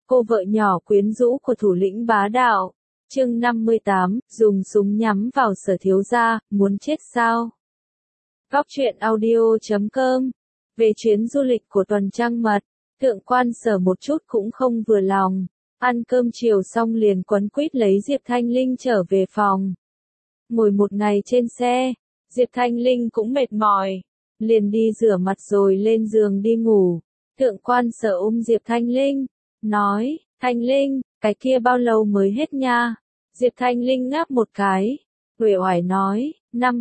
cô vợ nhỏ quyến rũ của thủ lĩnh bá đạo. Chương 58, dùng súng nhắm vào Sở thiếu gia, muốn chết sao? Góc truyện audio.com. Về chuyến du lịch của tuần trăng mật, Thượng quan Sở một chút cũng không vừa lòng. Ăn cơm chiều xong liền quấn quýt lấy Diệp Thanh Linh trở về phòng. Ngồi một ngày trên xe, Diệp Thanh Linh cũng mệt mỏi, liền đi rửa mặt rồi lên giường đi ngủ. Thượng quan Sở ôm Diệp Thanh Linh, nói, Thanh Linh, cái kia bao lâu mới hết nha? Diệp Thanh Linh ngáp một cái, uể oải nói, 5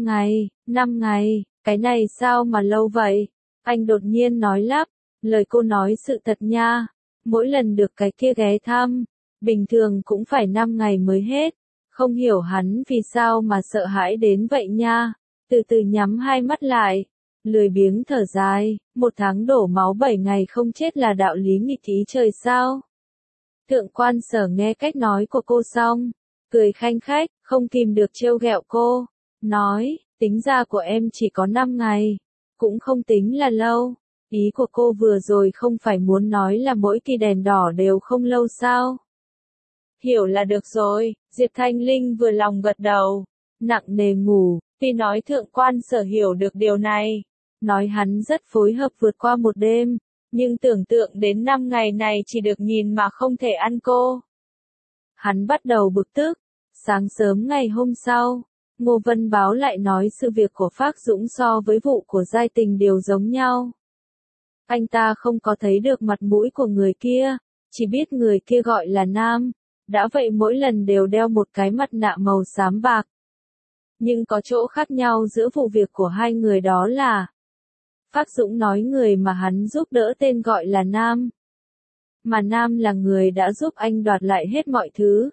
ngày, cái này sao mà lâu vậy? Anh đột nhiên nói lắp, lời cô nói sự thật nha, mỗi lần được cái kia ghé thăm, bình thường cũng phải 5 ngày mới hết, không hiểu hắn vì sao mà sợ hãi đến vậy nha. Từ từ nhắm hai mắt lại, lười biếng thở dài, 1 tháng đổ máu 7 ngày không chết là đạo lý nghịch ý trời sao? Thượng quan Sở nghe cách nói của cô xong, cười khanh khách, không kìm được trêu ghẹo cô, nói, tính ra của em chỉ có 5 ngày, cũng không tính là lâu. Ý của cô vừa rồi không phải muốn nói là mỗi kỳ đèn đỏ đều không lâu sao? Hiểu là được rồi, Diệp Thanh Linh vừa lòng gật đầu, nặng nề ngủ, tuy nói Thượng quan Sở hiểu được điều này, nói hắn rất phối hợp vượt qua một đêm, nhưng tưởng tượng đến 5 ngày này chỉ được nhìn mà không thể ăn cô. Hắn bắt đầu bực tức. Sáng sớm ngày hôm sau, Ngô Vân báo lại nói sự việc của Phác Dũng so với vụ của Giai Tình đều giống nhau. Anh ta không có thấy được mặt mũi của người kia, chỉ biết người kia gọi là Nam, đã vậy mỗi lần đều đeo một cái mặt nạ màu xám bạc. Nhưng có chỗ khác nhau giữa vụ việc của hai người đó là Phác Dũng nói người mà hắn giúp đỡ tên gọi là Nam, mà Nam là người đã giúp anh đoạt lại hết mọi thứ.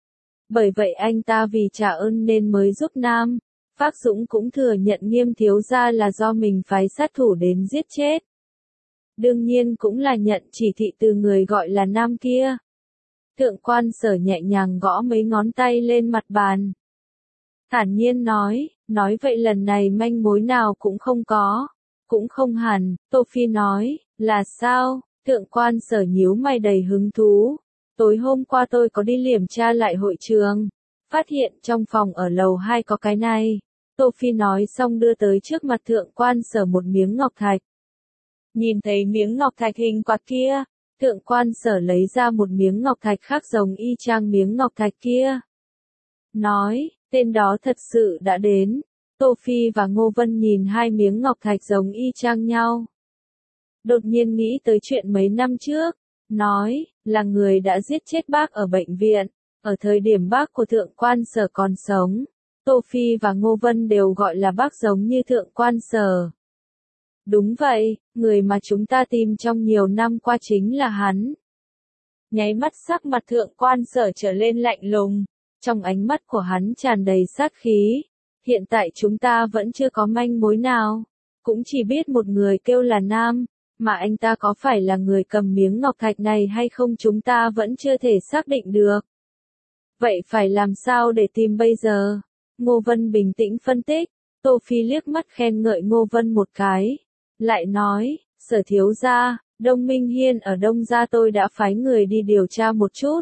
Bởi vậy anh ta vì trả ơn nên mới giúp Nam. Phác Dũng cũng thừa nhận Nghiêm thiếu gia là do mình phái sát thủ đến giết chết. Đương nhiên cũng là nhận chỉ thị từ người gọi là Nam kia. Thượng quan Sở nhẹ nhàng gõ mấy ngón tay lên mặt bàn. Thản nhiên nói vậy lần này manh mối nào cũng không có. Cũng không hẳn, Tô Phi nói, là sao? Thượng quan Sở nhíu mày đầy hứng thú. Tối hôm qua tôi có đi kiểm tra lại hội trường, phát hiện trong phòng ở lầu 2 có cái này. Tô Phi nói xong đưa tới trước mặt Thượng quan Sở một miếng ngọc thạch. Nhìn thấy miếng ngọc thạch hình quạt kia, Thượng quan Sở lấy ra một miếng ngọc thạch khác giống y chang miếng ngọc thạch kia. Nói, tên đó thật sự đã đến. Tô Phi và Ngô Vân nhìn hai miếng ngọc thạch giống y chang nhau. Đột nhiên nghĩ tới chuyện mấy năm trước, nói, là người đã giết chết bác ở bệnh viện, ở thời điểm bác của Thượng quan Sở còn sống. Tô Phi và Ngô Vân đều gọi là bác giống như Thượng quan Sở. Đúng vậy, người mà chúng ta tìm trong nhiều năm qua chính là hắn. Nháy mắt sắc mặt Thượng quan Sở trở lên lạnh lùng, trong ánh mắt của hắn tràn đầy sát khí. Hiện tại chúng ta vẫn chưa có manh mối nào, cũng chỉ biết một người kêu là Nam, mà anh ta có phải là người cầm miếng ngọc thạch này hay không chúng ta vẫn chưa thể xác định được. Vậy phải làm sao để tìm bây giờ? Ngô Vân bình tĩnh phân tích. Tô Phi liếc mắt khen ngợi Ngô Vân một cái, lại nói, Sở thiếu gia, Đông Minh Hiên ở Đông gia tôi đã phái người đi điều tra một chút.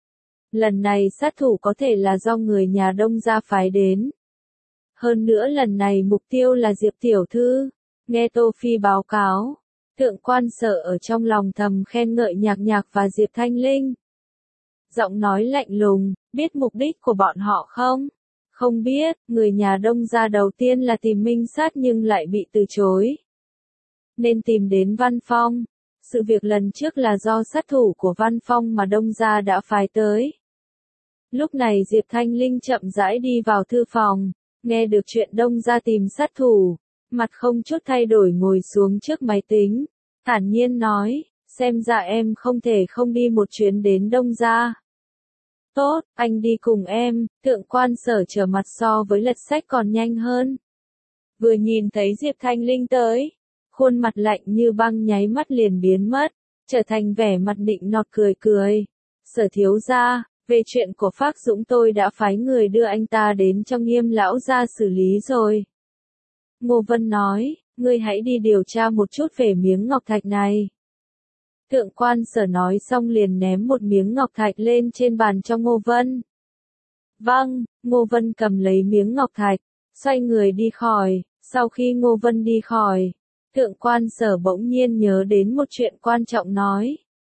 Lần này sát thủ có thể là do người nhà Đông gia phái đến. Hơn nữa lần này mục tiêu là Diệp tiểu thư. Nghe Tô Phi báo cáo, Thượng quan Sở ở trong lòng thầm khen ngợi Nhạc Nhạc và Diệp Thanh Linh. Giọng nói lạnh lùng, biết mục đích của bọn họ không? Không biết, người nhà Đông gia đầu tiên là tìm Minh Sát nhưng lại bị từ chối. Nên tìm đến Văn Phong. Sự việc lần trước là do sát thủ của Văn Phong mà Đông gia đã phái tới. Lúc này Diệp Thanh Linh chậm rãi đi vào thư phòng, nghe được chuyện Đông gia tìm sát thủ, mặt không chút thay đổi ngồi xuống trước máy tính, thản nhiên nói, xem ra em không thể không đi một chuyến đến Đông gia. Tốt, anh đi cùng em. Thượng quan Sở trở mặt so với lật sách còn nhanh hơn. Vừa nhìn thấy Diệp Thanh Linh tới, khuôn mặt lạnh như băng nháy mắt liền biến mất, trở thành vẻ mặt nịnh nọt cười cười. Sở thiếu gia, về chuyện của Phác Dũng tôi đã phái người đưa anh ta đến cho Nghiêm lão gia xử lý rồi. Ngô Vân nói, ngươi hãy đi điều tra một chút về miếng ngọc thạch này. Thượng quan Sở nói xong liền ném một miếng ngọc thạch lên trên bàn cho Ngô Vân. Vâng, Ngô Vân cầm lấy miếng ngọc thạch, xoay người đi khỏi. Sau khi Ngô Vân đi khỏi, Thượng quan Sở bỗng nhiên nhớ đến một chuyện quan trọng nói.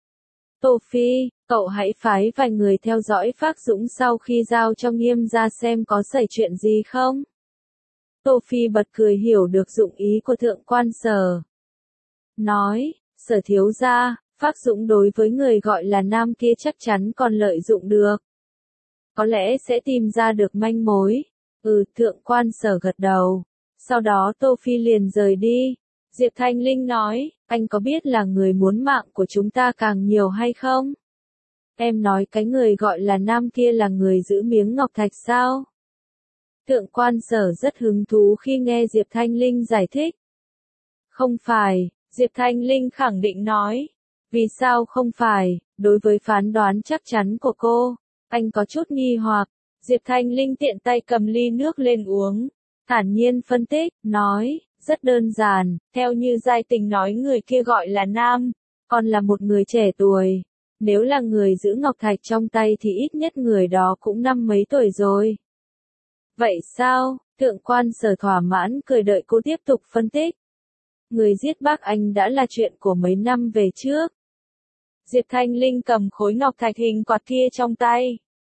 Tô Phi, cậu hãy phái vài người theo dõi Phác Dũng sau khi giao cho Nghiêm ra xem có xảy chuyện gì không. Tô Phi bật cười hiểu được dụng ý của Thượng quan Sở. Nói, Sở thiếu gia, Phác Dũng đối với người gọi là Nam kia chắc chắn còn lợi dụng được. Có lẽ sẽ tìm ra được manh mối. Thượng quan Sở gật đầu. Sau đó Tô Phi liền rời đi. Diệp Thanh Linh nói, anh có biết là người muốn mạng của chúng ta càng nhiều hay không? Em nói cái người gọi là Nam kia là người giữ miếng ngọc thạch sao? Thượng quan Sở rất hứng thú khi nghe Diệp Thanh Linh giải thích. Không phải, Diệp Thanh Linh khẳng định nói. Vì sao không phải, đối với phán đoán chắc chắn của cô, anh có chút nghi hoặc. Diệp Thanh Linh tiện tay cầm ly nước lên uống, thản nhiên phân tích, nói, rất đơn giản, theo như Giai Tình nói người kia gọi là Nam, còn là một người trẻ tuổi. Nếu là người giữ ngọc thạch trong tay thì ít nhất người đó cũng 50 mấy tuổi rồi. Vậy sao? Thượng quan Sở thỏa mãn cười đợi cô tiếp tục phân tích. Người giết bác anh đã là chuyện của mấy năm về trước. Diệp Thanh Linh cầm khối ngọc thạch hình quạt kia trong tay.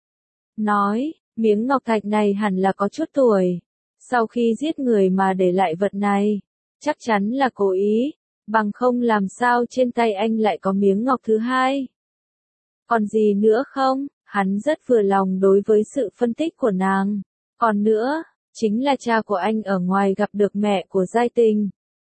Nói, miếng ngọc thạch này hẳn là có chút tuổi. Sau khi giết người mà để lại vật này, chắc chắn là cố ý, bằng không làm sao trên tay anh lại có miếng ngọc thứ hai. Còn gì nữa không? Hắn rất vừa lòng đối với sự phân tích của nàng. Còn nữa, chính là cha của anh ở ngoài gặp được mẹ của Giai Tình.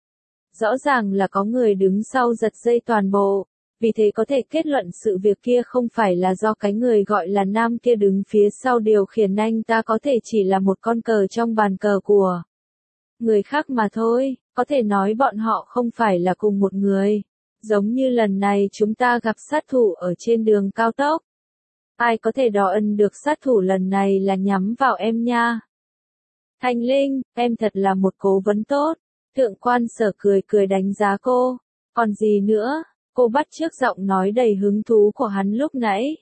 Rõ ràng là có người đứng sau giật dây toàn bộ, vì thế có thể kết luận sự việc kia không phải là do cái người gọi là Nam kia đứng phía sau điều khiển anh ta, có thể chỉ là một con cờ trong bàn cờ của người khác mà thôi, có thể nói bọn họ không phải là cùng một người. Giống như lần này chúng ta gặp sát thủ ở trên đường cao tốc. Ai có thể đo ân được sát thủ lần này là nhắm vào em nha. Thanh Linh, em thật là một cố vấn tốt. Thượng quan Sở cười cười đánh giá cô. Còn gì nữa? Cô bắt chước giọng nói đầy hứng thú của hắn lúc nãy.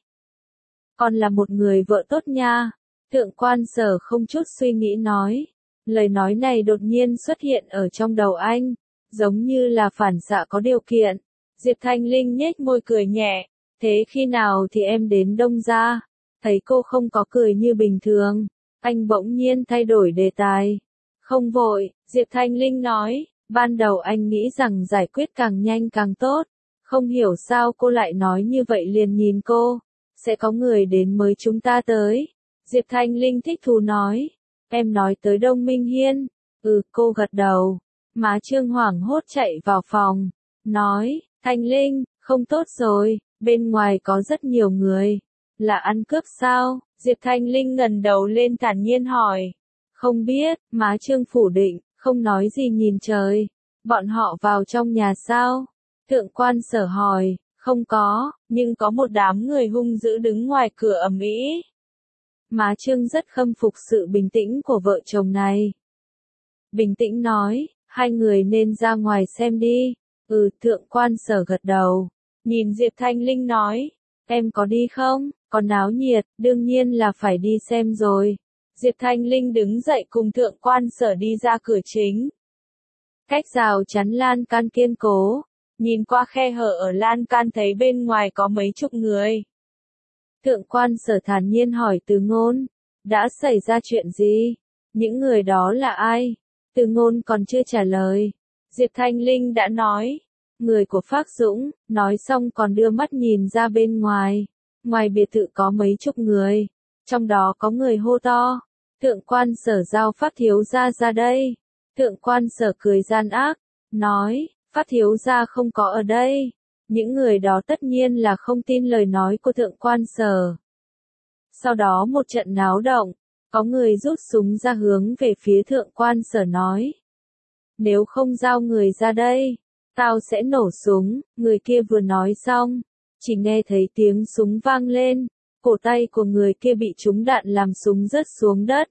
Còn là một người vợ tốt nha. Thượng quan Sở không chút suy nghĩ nói. Lời nói này đột nhiên xuất hiện ở trong đầu anh, giống như là phản xạ có điều kiện. Diệp Thanh Linh nhếch môi cười nhẹ. Thế khi nào thì em đến Đông gia? Thấy cô không có cười như bình thường, anh bỗng nhiên thay đổi đề tài. Không vội, Diệp Thanh Linh nói, ban đầu anh nghĩ rằng giải quyết càng nhanh càng tốt. Không hiểu sao cô lại nói như vậy, liền nhìn cô. Sẽ có người đến mới chúng ta tới. Diệp Thanh Linh thích thú nói. Em nói tới Đông Minh Hiên. Cô gật đầu. Má Trương hoảng hốt chạy vào phòng. Nói, Thanh Linh, không tốt rồi, bên ngoài có rất nhiều người. Là ăn cướp sao? Diệp Thanh Linh ngẩng đầu lên thản nhiên hỏi. Không biết, má Trương phủ định, không nói gì nhìn trời. Bọn họ vào trong nhà sao? Thượng quan Sở hỏi, không có, nhưng có một đám người hung dữ đứng ngoài cửa ầm ĩ. Má Trương rất khâm phục sự bình tĩnh của vợ chồng này. Bình tĩnh nói, hai người nên ra ngoài xem đi. Thượng quan Sở gật đầu. Nhìn Diệp Thanh Linh nói, em có đi không? Có náo nhiệt, đương nhiên là phải đi xem rồi. Diệp Thanh Linh đứng dậy cùng Thượng quan Sở đi ra cửa chính. Cách rào chắn lan can kiên cố, nhìn qua khe hở ở lan can thấy bên ngoài có mấy chục người. Thượng quan Sở thản nhiên hỏi Từ Ngôn, đã xảy ra chuyện gì? Những người đó là ai? Từ Ngôn còn chưa trả lời. Diệp Thanh Linh đã nói, người của Phác Dũng, nói xong còn đưa mắt nhìn ra bên ngoài. Ngoài biệt thự có mấy chục người, trong đó có người hô to. Thượng quan Sở giao Phát thiếu gia ra đây. Thượng quan Sở cười gian ác, nói, Phát thiếu gia không có ở đây. Những người đó tất nhiên là không tin lời nói của Thượng quan Sở. Sau đó một trận náo động, có người rút súng ra hướng về phía Thượng quan Sở nói. Nếu không giao người ra đây, tao sẽ nổ súng. Người kia vừa nói xong, chỉ nghe thấy tiếng súng vang lên, cổ tay của người kia bị trúng đạn làm súng rớt xuống đất.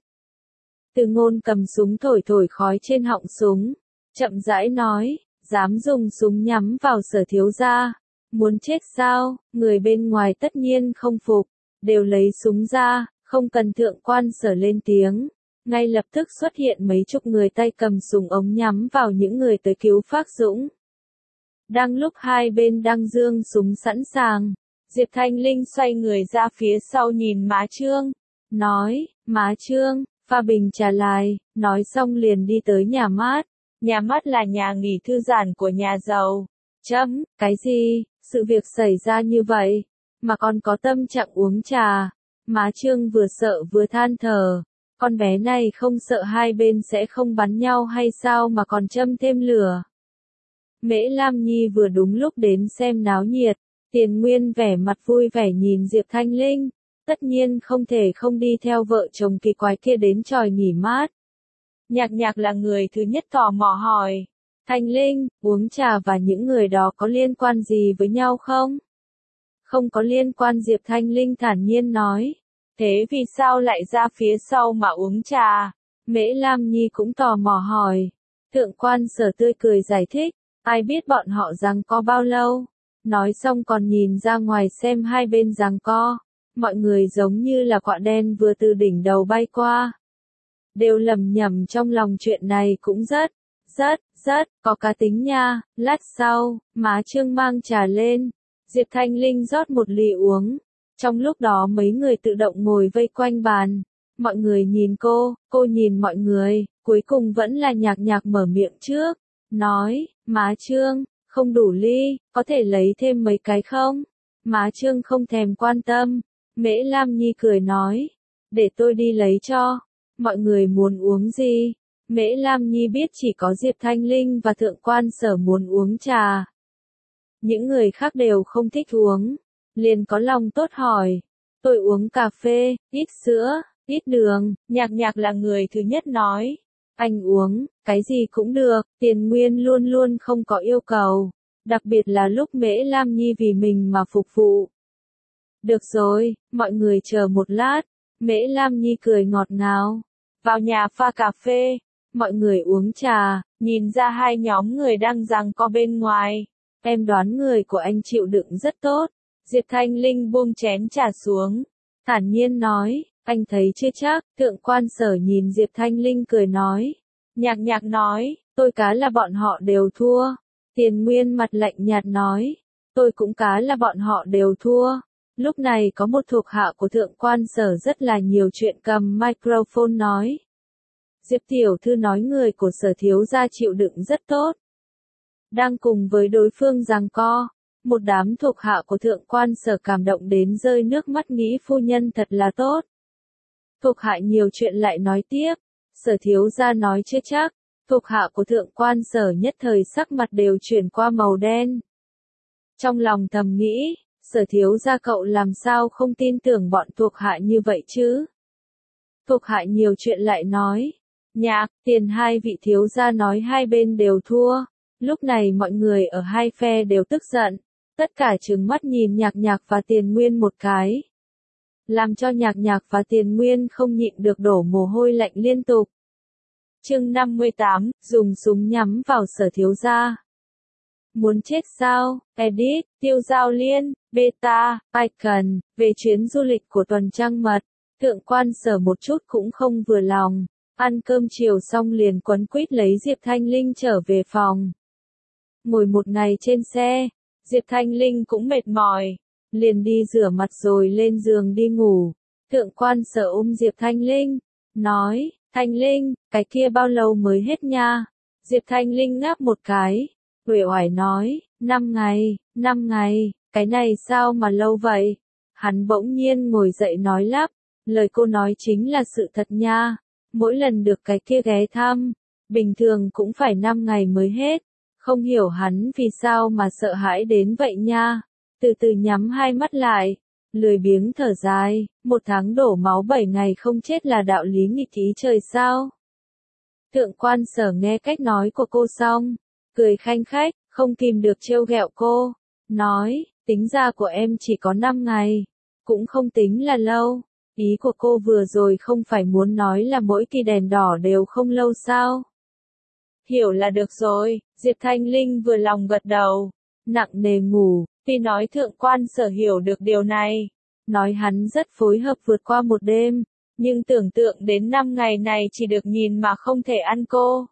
Từ Ngôn cầm súng thổi thổi khói trên họng súng, chậm rãi nói, dám dùng súng nhắm vào Sở thiếu gia, Muốn chết sao? Người bên ngoài tất nhiên không phục, đều lấy súng ra, không cần thượng quan sở lên tiếng. Ngay lập tức xuất hiện mấy chục người tay cầm súng ống nhắm vào những người tới cứu Phác Dũng. Đang lúc hai bên đang giương súng sẵn sàng, Diệp Thanh Linh xoay người ra phía sau nhìn Má Trương, nói, Má Trương, pha bình trà lại, nói xong liền đi tới nhà mát. Nhà mát là nhà nghỉ thư giãn của nhà giàu. Cái gì, sự việc xảy ra như vậy, mà còn có tâm trạng uống trà. Má Trương vừa sợ vừa than thở, con bé này không sợ hai bên sẽ không bắn nhau hay sao mà còn châm thêm lửa. Mễ Lam Nhi vừa đúng lúc đến xem náo nhiệt, Tiền Nguyên vẻ mặt vui vẻ nhìn Diệp Thanh Linh, tất nhiên không thể không đi theo vợ chồng kỳ quái kia đến chòi nghỉ mát. Nhạc Nhạc là người thứ nhất tò mò hỏi, Thanh Linh, uống trà và những người đó có liên quan gì với nhau không? Không có liên quan, Diệp Thanh Linh thản nhiên nói. Thế vì sao lại ra phía sau mà uống trà? Mễ Lam Nhi cũng tò mò hỏi. Thượng quan Sở tươi cười giải thích, ai biết bọn họ giằng co bao lâu. Nói xong còn nhìn ra ngoài xem hai bên giằng co. Mọi người giống như là quạ đen vừa từ đỉnh đầu bay qua. Đều lầm nhầm trong lòng chuyện này cũng rất có cá tính nha. Lát sau, Má Trương mang trà lên. Diệp Thanh Linh rót một ly uống. Trong lúc đó mấy người tự động ngồi vây quanh bàn. Mọi người nhìn cô nhìn mọi người, cuối cùng vẫn là Nhạc Nhạc mở miệng trước. Nói, Má Trương, không đủ ly, có thể lấy thêm mấy cái không? Má Trương không thèm quan tâm. Mễ Lam Nhi cười nói, để tôi đi lấy cho. Mọi người muốn uống gì? Mễ Lam Nhi biết chỉ có Diệp Thanh Linh và Thượng quan Sở muốn uống trà. Những người khác đều không thích uống. Liền có lòng tốt hỏi. Tôi uống cà phê, ít sữa, ít đường. Nhạc Nhạc là người thứ nhất nói. Anh uống, cái gì cũng được. Tiền Nguyên luôn luôn không có yêu cầu. Đặc biệt là lúc Mễ Lam Nhi vì mình mà phục vụ. Được rồi, mọi người chờ một lát. Mễ Lam Nhi cười ngọt ngào. Vào nhà pha cà phê. Mọi người uống trà, nhìn ra hai nhóm người đang giằng co bên ngoài. Em đoán người của anh chịu đựng rất tốt. Diệp Thanh Linh buông chén trà xuống. Thản nhiên nói, anh thấy chưa chắc. Thượng quan Sở nhìn Diệp Thanh Linh cười nói. Nhạc Nhạc nói, tôi cá là bọn họ đều thua. Tiền Nguyên mặt lạnh nhạt nói, tôi cũng cá là bọn họ đều thua. Lúc này có một thuộc hạ của Thượng quan Sở rất là nhiều chuyện cầm microphone nói. Diệp tiểu thư nói người của Sở thiếu gia chịu đựng rất tốt. Đang cùng với đối phương giằng co, một đám thuộc hạ của Thượng quan Sở cảm động đến rơi nước mắt nghĩ phu nhân thật là tốt. Thuộc hạ nhiều chuyện lại nói tiếp, Sở thiếu gia nói chưa chắc, thuộc hạ của Thượng quan Sở nhất thời sắc mặt đều chuyển qua màu đen. Trong lòng thầm nghĩ, Sở thiếu gia cậu làm sao không tin tưởng bọn thuộc hạ như vậy chứ? Thuộc hạ nhiều chuyện lại nói, Nhạc, Tiền hai vị thiếu gia nói hai bên đều thua. Lúc này mọi người ở hai phe đều tức giận, tất cả trừng mắt nhìn Nhạc Nhạc và Tiền Nguyên một cái. Làm cho Nhạc Nhạc và Tiền Nguyên không nhịn được đổ mồ hôi lạnh liên tục. Chương 58, dùng súng nhắm vào Sở thiếu gia. Muốn chết sao? Edit, Tiêu Giao Liên, Beta, Icon, về chuyến du lịch của tuần trăng mật. Thượng quan Sở một chút cũng không vừa lòng. Ăn cơm chiều xong liền quấn quýt lấy Diệp Thanh Linh trở về phòng. Ngồi một ngày trên xe, Diệp Thanh Linh cũng mệt mỏi, liền đi rửa mặt rồi lên giường đi ngủ. Thượng quan Sở ôm Diệp Thanh Linh, nói, Thanh Linh, cái kia bao lâu mới hết nha? Diệp Thanh Linh ngáp một cái, uể oải nói, 5 ngày, cái này sao mà lâu vậy? Hắn bỗng nhiên ngồi dậy nói lắp, lời cô nói chính là sự thật nha. Mỗi lần được cái kia ghé thăm, bình thường cũng phải 5 ngày mới hết. Không hiểu hắn vì sao mà sợ hãi đến vậy nha. Từ từ nhắm hai mắt lại, lười biếng thở dài, 1 tháng đổ máu 7 ngày không chết là đạo lý nghịch ý trời sao? Thượng quan Sở nghe cách nói của cô xong, cười khanh khách, không kìm được trêu ghẹo cô, nói, tính ra của em chỉ có 5 ngày, cũng không tính là lâu. Ý của cô vừa rồi không phải muốn nói là mỗi kỳ đèn đỏ đều không lâu sao? Hiểu là được rồi, Diệp Thanh Linh vừa lòng gật đầu, nặng nề ngủ, Phi nói thượng quan sở hiểu được điều này. Nói hắn rất phối hợp vượt qua một đêm, nhưng tưởng tượng đến 5 ngày này chỉ được nhìn mà không thể ăn cô.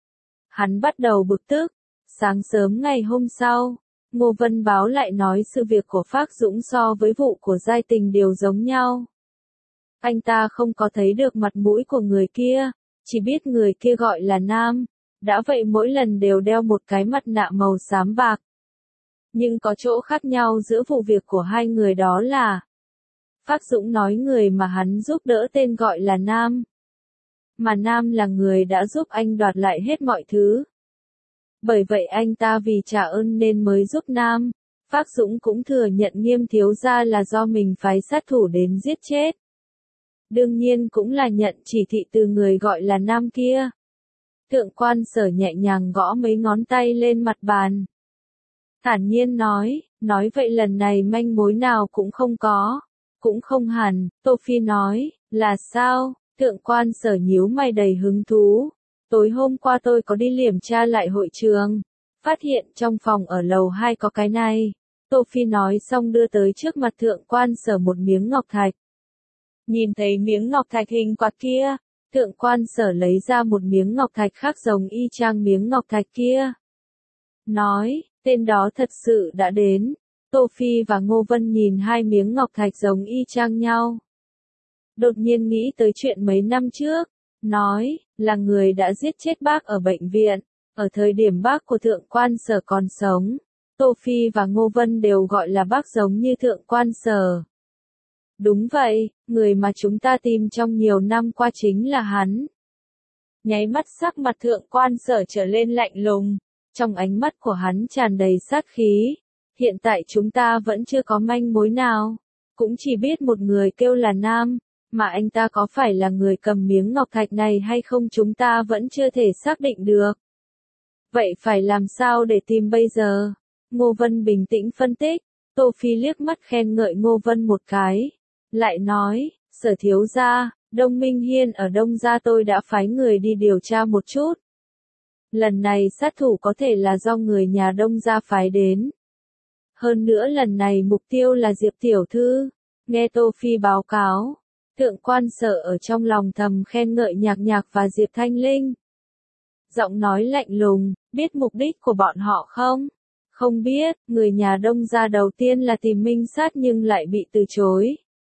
Hắn bắt đầu bực tức. Sáng sớm ngày hôm sau, Ngô Vân báo lại nói sự việc của Phác Dũng so với vụ của Giai Tình đều giống nhau. Anh ta không có thấy được mặt mũi của người kia, chỉ biết người kia gọi là Nam, đã vậy mỗi lần đều đeo một cái mặt nạ màu xám bạc. Nhưng có chỗ khác nhau giữa vụ việc của hai người đó là Phác Dũng nói người mà hắn giúp đỡ tên gọi là Nam. Mà Nam là người đã giúp anh đoạt lại hết mọi thứ. Bởi vậy anh ta vì trả ơn nên mới giúp Nam. Phác Dũng cũng thừa nhận Nghiêm thiếu gia là do mình phái sát thủ đến giết chết. Đương nhiên cũng là nhận chỉ thị từ người gọi là Nam kia. Thượng quan sở nhẹ nhàng gõ mấy ngón tay lên mặt bàn. Thản nhiên nói vậy lần này manh mối nào cũng không có. Cũng không hẳn, Tô Phi nói, là sao? Thượng quan sở nhíu mày đầy hứng thú. Tối hôm qua tôi có đi kiểm tra lại hội trường. Phát hiện trong phòng ở lầu 2 có cái này. Tô Phi nói xong đưa tới trước mặt thượng quan sở một miếng ngọc thạch. Nhìn thấy miếng ngọc thạch hình quạt kia, thượng quan sở lấy ra một miếng ngọc thạch khác giống y chang miếng ngọc thạch kia. Nói, tên đó thật sự đã đến. Tô Phi và Ngô Vân nhìn hai miếng ngọc thạch giống y chang nhau. Đột nhiên nghĩ tới chuyện mấy năm trước, nói, là người đã giết chết bác ở bệnh viện, ở thời điểm bác của thượng quan sở còn sống. Tô Phi và Ngô Vân đều gọi là bác giống như thượng quan sở. Đúng vậy, người mà chúng ta tìm trong nhiều năm qua chính là hắn. Nháy mắt sắc mặt thượng quan sở trở lên lạnh lùng, trong ánh mắt của hắn tràn đầy sát khí. Hiện tại chúng ta vẫn chưa có manh mối nào, cũng chỉ biết một người kêu là Nam, mà anh ta có phải là người cầm miếng ngọc thạch này hay không chúng ta vẫn chưa thể xác định được. Vậy phải làm sao để tìm bây giờ? Ngô Vân bình tĩnh phân tích, Tô Phi liếc mắt khen ngợi Ngô Vân một cái, lại nói, Sở thiếu gia, Đông Minh Hiên ở Đông gia tôi đã phái người đi điều tra một chút. Lần này sát thủ có thể là do người nhà Đông gia phái đến. Hơn nữa lần này mục tiêu là Diệp tiểu thư. Nghe Tô Phi báo cáo, thượng quan sở ở trong lòng thầm khen ngợi Nhạc Nhạc và Diệp Thanh Linh. Giọng nói lạnh lùng, biết mục đích của bọn họ không? Không biết, người nhà Đông gia đầu tiên là tìm Minh Sát nhưng lại bị từ chối.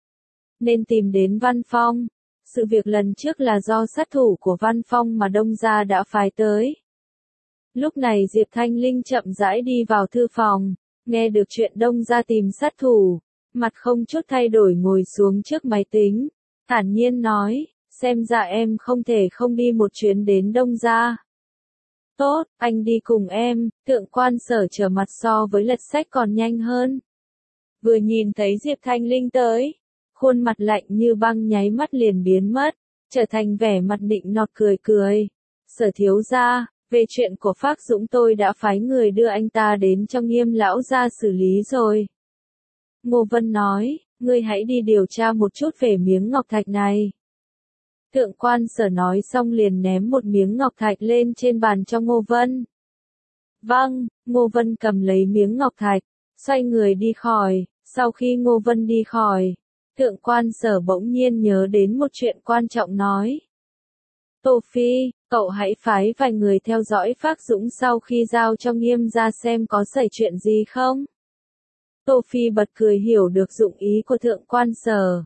Nên tìm đến Văn Phong. Sự việc lần trước là do sát thủ của Văn Phong mà Đông gia đã phái tới. Lúc này Diệp Thanh Linh chậm rãi đi vào thư phòng, nghe được chuyện Đông gia tìm sát thủ, mặt không chút thay đổi ngồi xuống trước máy tính, thản nhiên nói, xem ra em không thể không đi một chuyến đến Đông gia. Tốt, anh đi cùng em. Thượng quan sở trở mặt so với lật sách còn nhanh hơn. Vừa nhìn thấy Diệp Thanh Linh tới, khuôn mặt lạnh như băng nháy mắt liền biến mất, trở thành vẻ mặt nịnh nọt cười cười. Sở thiếu gia, về chuyện của Phác Dũng tôi đã phái người đưa anh ta đến trong Nghiêm lão gia xử lý rồi. Ngô Vân nói, ngươi hãy đi điều tra một chút về miếng ngọc thạch này. Thượng quan sở nói xong liền ném một miếng ngọc thạch lên trên bàn cho Ngô Vân. Vâng, Ngô Vân cầm lấy miếng ngọc thạch, xoay người đi khỏi. Sau khi Ngô Vân đi khỏi, thượng quan sở bỗng nhiên nhớ đến một chuyện quan trọng nói. Tô Phi, cậu hãy phái vài người theo dõi Phác Dũng sau khi giao cho Nghiêm ra xem có xảy chuyện gì không. Tô Phi bật cười hiểu được dụng ý của thượng quan sở.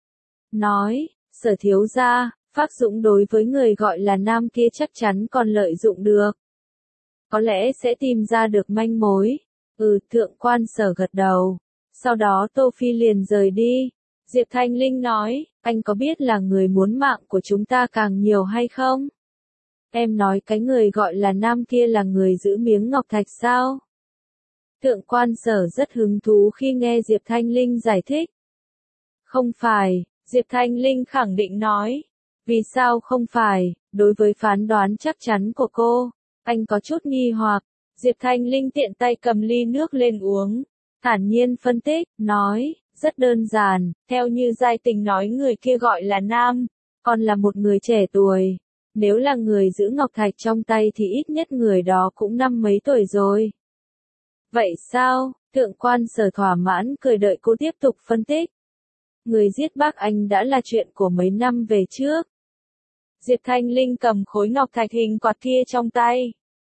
Nói, Sở thiếu gia, Phác Dũng đối với người gọi là Nam kia chắc chắn còn lợi dụng được. Có lẽ sẽ tìm ra được manh mối. Thượng quan sở gật đầu. Sau đó Tô Phi liền rời đi. Diệp Thanh Linh nói, anh có biết là người muốn mạng của chúng ta càng nhiều hay không? Em nói cái người gọi là Nam kia là người giữ miếng ngọc thạch sao? Thượng quan sở rất hứng thú khi nghe Diệp Thanh Linh giải thích. Không phải, Diệp Thanh Linh khẳng định nói. Vì sao không phải, đối với phán đoán chắc chắn của cô, anh có chút nghi hoặc. Diệp Thanh Linh tiện tay cầm ly nước lên uống, thản nhiên phân tích, nói, rất đơn giản, theo như Giai Tình nói người kia gọi là Nam, còn là một người trẻ tuổi. Nếu là người giữ ngọc thạch trong tay thì ít nhất người đó cũng 50 mấy tuổi rồi. Vậy sao? Thượng quan Sở thỏa mãn cười đợi cô tiếp tục phân tích. Người giết bác anh đã là chuyện của mấy năm về trước. Diệp Thanh Linh cầm khối ngọc thạch hình quạt kia trong tay.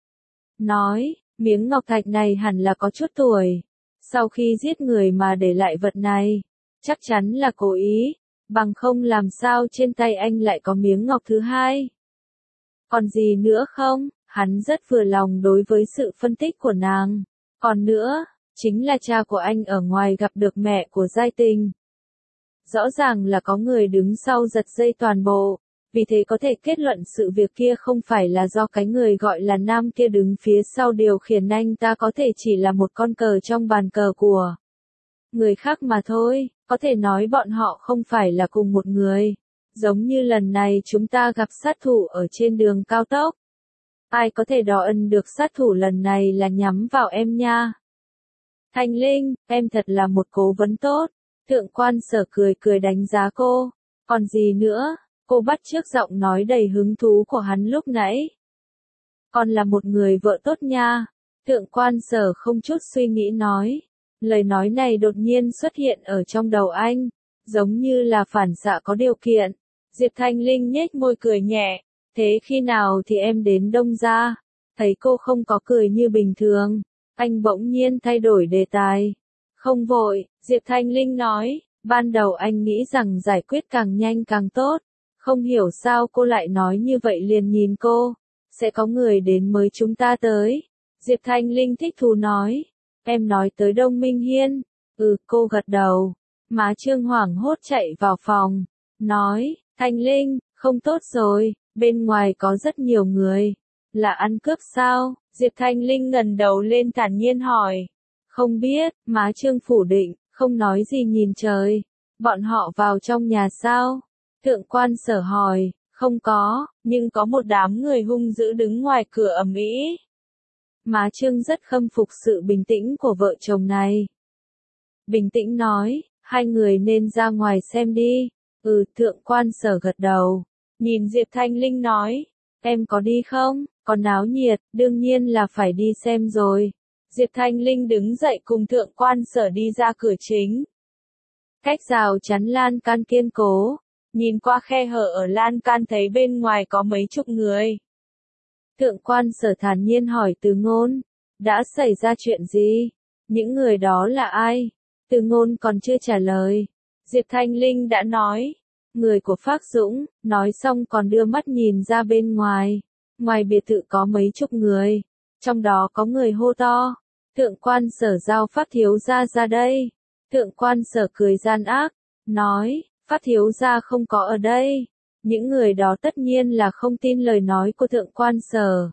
Nói, miếng ngọc thạch này hẳn là có chút tuổi. Sau khi giết người mà để lại vật này, chắc chắn là cố ý, bằng không làm sao trên tay anh lại có miếng ngọc thứ hai. Còn gì nữa không? Hắn rất vừa lòng đối với sự phân tích của nàng. Còn nữa, chính là cha của anh ở ngoài gặp được mẹ của Giai Tình. Rõ ràng là có người đứng sau giật dây toàn bộ, vì thế có thể kết luận sự việc kia không phải là do cái người gọi là nam kia đứng phía sau điều khiển anh ta, có thể chỉ là một con cờ trong bàn cờ của người khác mà thôi, có thể nói bọn họ không phải là cùng một người. Giống như lần này chúng ta gặp sát thủ ở trên đường cao tốc. Ai có thể đo ân được sát thủ lần này là nhắm vào em nha. Thanh Linh, em thật là một cố vấn tốt. Thượng quan Sở cười cười đánh giá cô. Còn gì nữa? Cô bắt chước giọng nói đầy hứng thú của hắn lúc nãy. Còn là một người vợ tốt nha. Thượng quan Sở không chút suy nghĩ nói. Lời nói này đột nhiên xuất hiện ở trong đầu anh, giống như là phản xạ có điều kiện. Diệp Thanh Linh nhếch môi cười nhẹ. Thế khi nào thì em đến Đông gia? Thấy cô không có cười như bình thường, anh bỗng nhiên thay đổi đề tài. Không vội, Diệp Thanh Linh nói, ban đầu anh nghĩ rằng giải quyết càng nhanh càng tốt. Không hiểu sao cô lại nói như vậy, liền nhìn cô. Sẽ có người đến mới chúng ta tới. Diệp Thanh Linh thích thú nói. Em nói tới Đông Minh Hiên. Cô gật đầu. Má Trương hoảng hốt chạy vào phòng. Nói, Thanh Linh, không tốt rồi, bên ngoài có rất nhiều người. Là ăn cướp sao? Diệp Thanh Linh ngẩng đầu lên thản nhiên hỏi. Không biết, má Trương phủ định, không nói gì nhìn trời. Bọn họ vào trong nhà sao? Thượng quan Sở hỏi, không có, nhưng có một đám người hung dữ đứng ngoài cửa ầm ĩ. Má Trương rất khâm phục sự bình tĩnh của vợ chồng này. Bình tĩnh nói, hai người nên ra ngoài xem đi. Thượng quan Sở gật đầu. Nhìn Diệp Thanh Linh nói, em có đi không? Còn náo nhiệt, đương nhiên là phải đi xem rồi. Diệp Thanh Linh đứng dậy cùng Thượng quan Sở đi ra cửa chính. Cách rào chắn lan can kiên cố, nhìn qua khe hở ở lan can thấy bên ngoài có mấy chục người. Thượng quan Sở thản nhiên hỏi Từ Ngôn, đã xảy ra chuyện gì? Những người đó là ai? Từ Ngôn còn chưa trả lời. Diệp Thanh Linh đã nói, người của Phác Dũng, nói xong còn đưa mắt nhìn ra bên ngoài. Ngoài biệt thự có mấy chục người, trong đó có người hô to. Thượng quan Sở giao Phát thiếu gia ra đây. Thượng quan Sở cười gian ác, nói, Phát thiếu gia không có ở đây. Những người đó tất nhiên là không tin lời nói của Thượng quan Sở.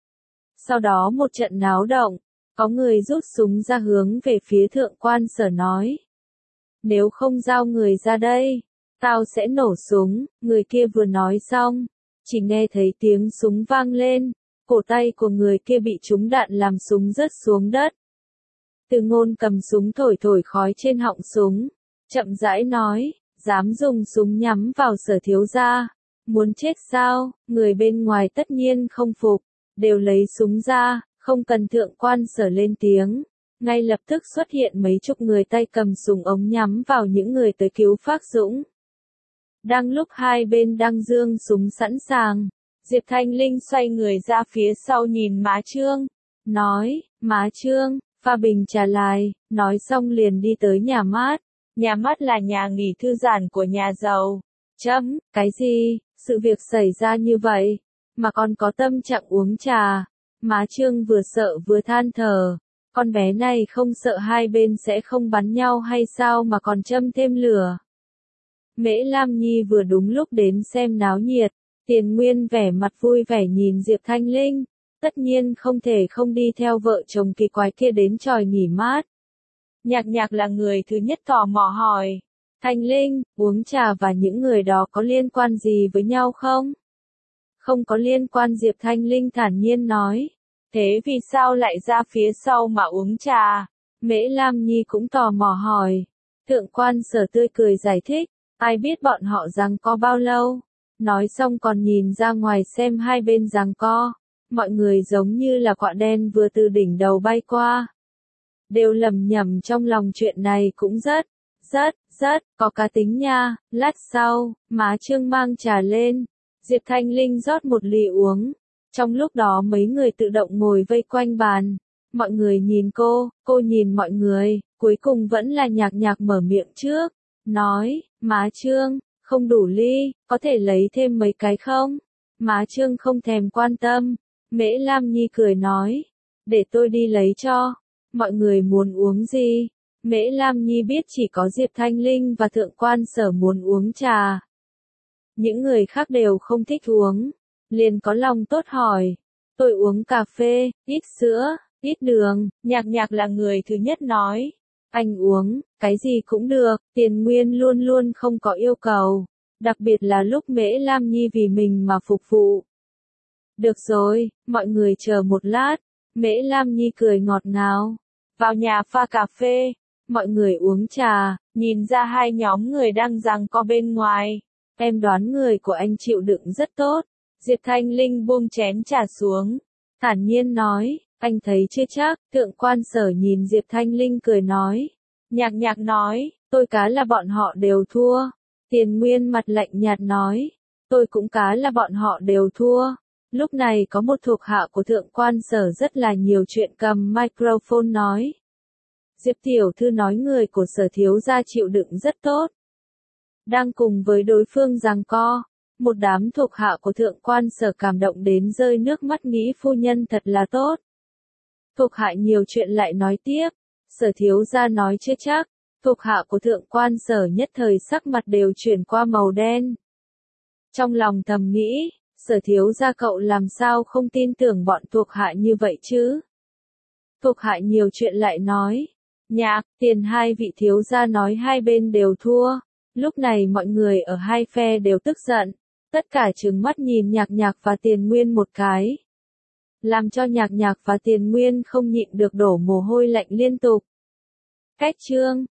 Sau đó một trận náo động, có người rút súng ra hướng về phía Thượng quan Sở nói. Nếu không giao người ra đây, tao sẽ nổ súng. Người kia vừa nói xong, chỉ nghe thấy tiếng súng vang lên, cổ tay của người kia bị trúng đạn làm súng rớt xuống đất. Từ Ngôn cầm súng thổi thổi khói trên họng súng, chậm rãi nói, dám dùng súng nhắm vào Sở thiếu gia, muốn chết sao? Người bên ngoài tất nhiên không phục, đều lấy súng ra, không cần Thượng quan Sở lên tiếng. Ngay lập tức xuất hiện mấy chục người tay cầm súng ống nhắm vào những người tới cứu Phác Dũng. Đang lúc hai bên đang giương súng sẵn sàng, Diệp Thanh Linh xoay người ra phía sau nhìn má Trương, nói, má Trương, pha bình trà lại, nói xong liền đi tới nhà mát. Nhà mát là nhà nghỉ thư giãn của nhà giàu. Cái gì, sự việc xảy ra như vậy, mà còn có tâm trạng uống trà. Má Trương vừa sợ vừa than thở, con bé này không sợ hai bên sẽ không bắn nhau hay sao mà còn châm thêm lửa. Mễ Lam Nhi vừa đúng lúc đến xem náo nhiệt, Tiền Nguyên vẻ mặt vui vẻ nhìn Diệp Thanh Linh, tất nhiên không thể không đi theo vợ chồng kỳ quái kia đến chòi nghỉ mát. Nhạc Nhạc là người thứ nhất tò mò hỏi, Thanh Linh, uống trà và những người đó có liên quan gì với nhau không? Không có liên quan, Diệp Thanh Linh thản nhiên nói. Thế vì sao lại ra phía sau mà uống trà? Mễ Lam Nhi cũng tò mò hỏi. Thượng quan Sở tươi cười giải thích, ai biết bọn họ giằng co bao lâu. Nói xong còn nhìn ra ngoài xem hai bên giằng co. Mọi người giống như là quạ đen vừa từ đỉnh đầu bay qua. đều lầm nhầm trong lòng chuyện này cũng rất có cá tính nha. Lát sau, má Trương mang trà lên, Diệp Thanh Linh rót một ly uống. Trong lúc đó mấy người tự động ngồi vây quanh bàn. Mọi người nhìn cô nhìn mọi người, cuối cùng vẫn là Nhạc Nhạc mở miệng trước. Nói, má Trương, không đủ ly, có thể lấy thêm mấy cái không? Má Trương không thèm quan tâm. Mễ Lam Nhi cười nói, để tôi đi lấy cho. Mọi người muốn uống gì? Mễ Lam Nhi biết chỉ có Diệp Thanh Linh và Thượng Quan Sở muốn uống trà. Những người khác đều không thích uống. Liền có lòng tốt hỏi. Tôi uống cà phê, ít sữa, ít đường. Nhạc Nhạc là người thứ nhất nói. Anh uống, cái gì cũng được, Tiền Nguyên luôn luôn không có yêu cầu. Đặc biệt là lúc Mễ Lam Nhi vì mình mà phục vụ. Được rồi, mọi người chờ một lát. Mễ Lam Nhi cười ngọt ngào. Vào nhà pha cà phê. Mọi người uống trà, nhìn ra hai nhóm người đang giằng co bên ngoài. Em đoán người của anh chịu đựng rất tốt. Diệp Thanh Linh buông chén trà xuống. Thản nhiên nói, anh thấy chưa chắc. Thượng Quan Sở nhìn Diệp Thanh Linh cười nói. Nhạc Nhạc nói, tôi cá là bọn họ đều thua. Tiền Nguyên mặt lạnh nhạt nói, tôi cũng cá là bọn họ đều thua. Lúc này có một thuộc hạ của Thượng Quan Sở rất là nhiều chuyện cầm microphone nói. Diệp tiểu thư nói người của Sở thiếu gia chịu đựng rất tốt. Đang cùng với đối phương giằng co, một đám thuộc hạ của Thượng Quan Sở cảm động đến rơi nước mắt nghĩ phu nhân thật là tốt. Thuộc hạ nhiều chuyện lại nói tiếp, Sở thiếu gia nói chưa chắc. Thuộc hạ của Thượng Quan Sở nhất thời sắc mặt đều chuyển qua màu đen. Trong lòng thầm nghĩ, Sở thiếu gia cậu làm sao không tin tưởng bọn thuộc hạ như vậy chứ? Thuộc hạ nhiều chuyện lại nói, Nhạc, Tiền hai vị thiếu gia nói hai bên đều thua. Lúc này mọi người ở hai phe đều tức giận, tất cả trừng mắt nhìn Nhạc Nhạc và Tiền Nguyên một cái. Làm cho Nhạc Nhạc và Tiền Nguyên không nhịn được đổ mồ hôi lạnh liên tục. Cách chương